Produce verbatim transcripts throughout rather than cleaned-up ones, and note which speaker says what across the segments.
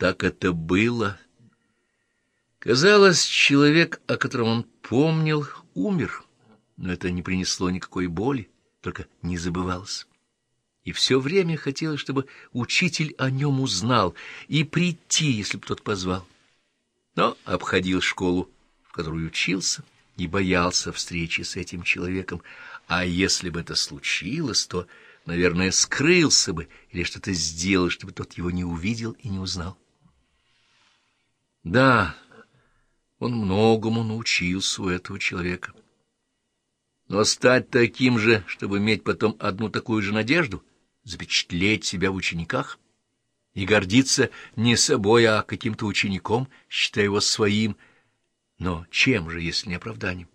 Speaker 1: так это было. Казалось, человек, о котором он помнил, умер, но это не принесло никакой боли, только не забывалось. И все время хотелось, чтобы учитель о нем узнал и прийти, если бы тот позвал. Но обходил школу, в которой учился, и боялся встречи с этим человеком, а если бы это случилось, то, наверное, скрылся бы или что-то сделал, чтобы тот его не увидел и не узнал. Да, он многому научился у этого человека. Но стать таким же, чтобы иметь потом одну такую же надежду, запечатлеть себя в учениках и гордиться не собой, а каким-то учеником, считая его своим, но чем же, если не оправданием?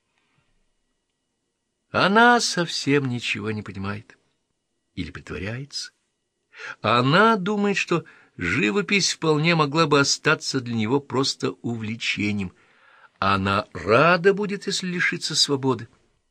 Speaker 1: Она совсем ничего не понимает или притворяется. Она думает, что живопись вполне могла бы остаться для него просто увлечением. Она рада будет, если лишится свободы.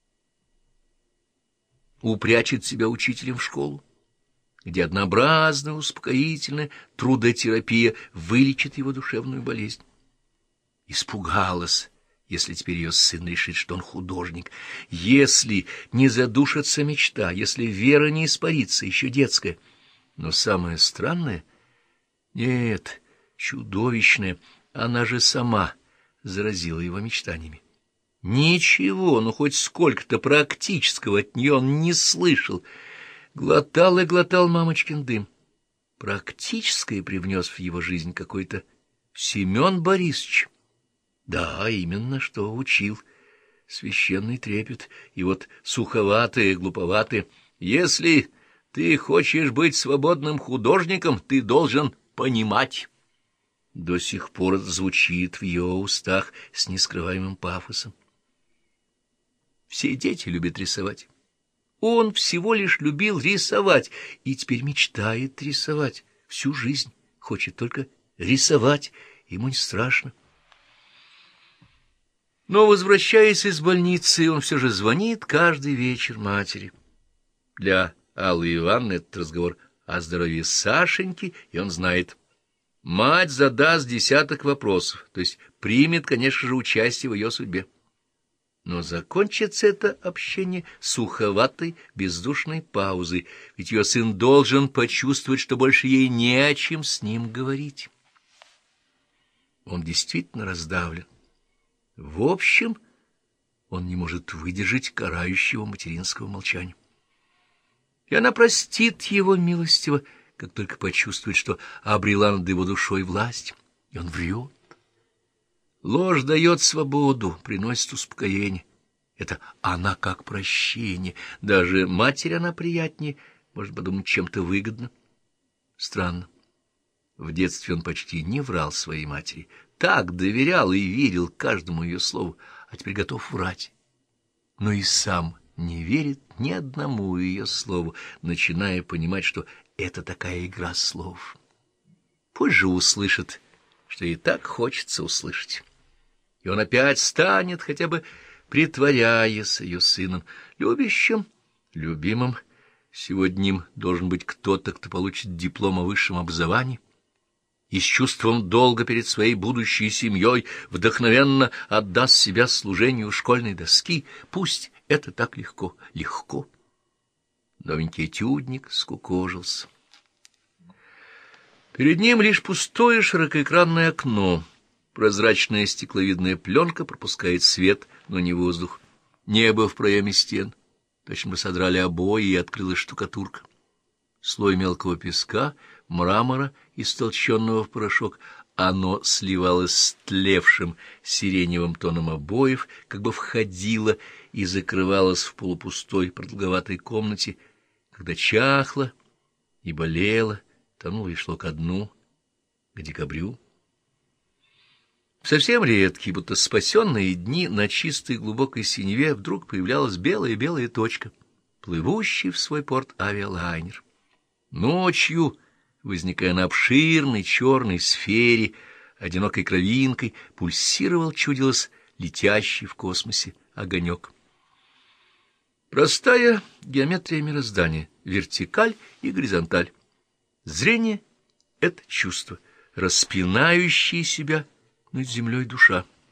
Speaker 1: Упрячет себя учителем в школу, где однообразная, успокоительная трудотерапия вылечит его душевную болезнь. Испугалась, если теперь ее сын решит, что он художник, если не задушится мечта, если вера не испарится, еще детская. Но самое странное, нет, чудовищное, она же сама заразила его мечтаниями. Ничего, ну хоть сколько-то практического от нее он не слышал. Глотал и глотал мамочкин дым. Практическое привнес в его жизнь какой-то Семен Борисович. Да, именно, что учил. Священный трепет, и вот суховатые, глуповатые. Если ты хочешь быть свободным художником, ты должен понимать. До сих пор это звучит в ее устах с нескрываемым пафосом. Все дети любят рисовать. Он всего лишь любил рисовать, и теперь мечтает рисовать. Всю жизнь хочет только рисовать, ему не страшно. Но, возвращаясь из больницы, он все же звонит каждый вечер матери. Для Аллы Ивановны этот разговор о здоровье Сашеньки, и он знает. Мать задаст десяток вопросов, то есть примет, конечно же, участие в ее судьбе. Но закончится это общение суховатой, бездушной паузой, ведь ее сын должен почувствовать, что больше ей не о чем с ним говорить. Он действительно раздавлен. В общем, он не может выдержать карающего материнского молчания. И она простит его милостиво, как только почувствует, что обрела над его душой власть, и он врет. Ложь дает свободу, приносит успокоение. Это она как прощение. Даже матери она приятнее, может подумать, чем-то выгодно. Странно. В детстве он почти не врал своей матери. Так доверял и верил каждому ее слову, а теперь готов врать. Но и сам не верит ни одному ее слову, начиная понимать, что это такая игра слов. Пусть же услышит, что ей так хочется услышать. И он опять станет, хотя бы притворяясь ее сыном, любящим, любимым. Сегодня им должен быть кто-то, кто получит диплом о высшем образовании и с чувством долга перед своей будущей семьей вдохновенно отдаст себя служению школьной доски. Пусть это так легко, легко. Новенький этюдник скукожился. Перед ним лишь пустое широкоэкранное окно. Прозрачная стекловидная пленка пропускает свет, но не воздух. Небо в проеме стен. Точно бы содрали обои, и открылась штукатурка. Слой мелкого песка, мрамора, истолченного в порошок. Оно сливалось с тлевшим сиреневым тоном обоев, как бы входило и закрывалось в полупустой продолговатой комнате, когда чахло и болело, тонуло и шло ко дну, к декабрю. В совсем редкие, будто спасенные дни на чистой глубокой синеве вдруг появлялась белая-белая точка, плывущий в свой порт авиалайнер. Ночью, возникая на обширной черной сфере, одинокой кровинкой, пульсировал, чудилось, летящий в космосе огонек. Простая геометрия мироздания, вертикаль и горизонталь. Зрение — это чувство, распинающая себя над землей душа.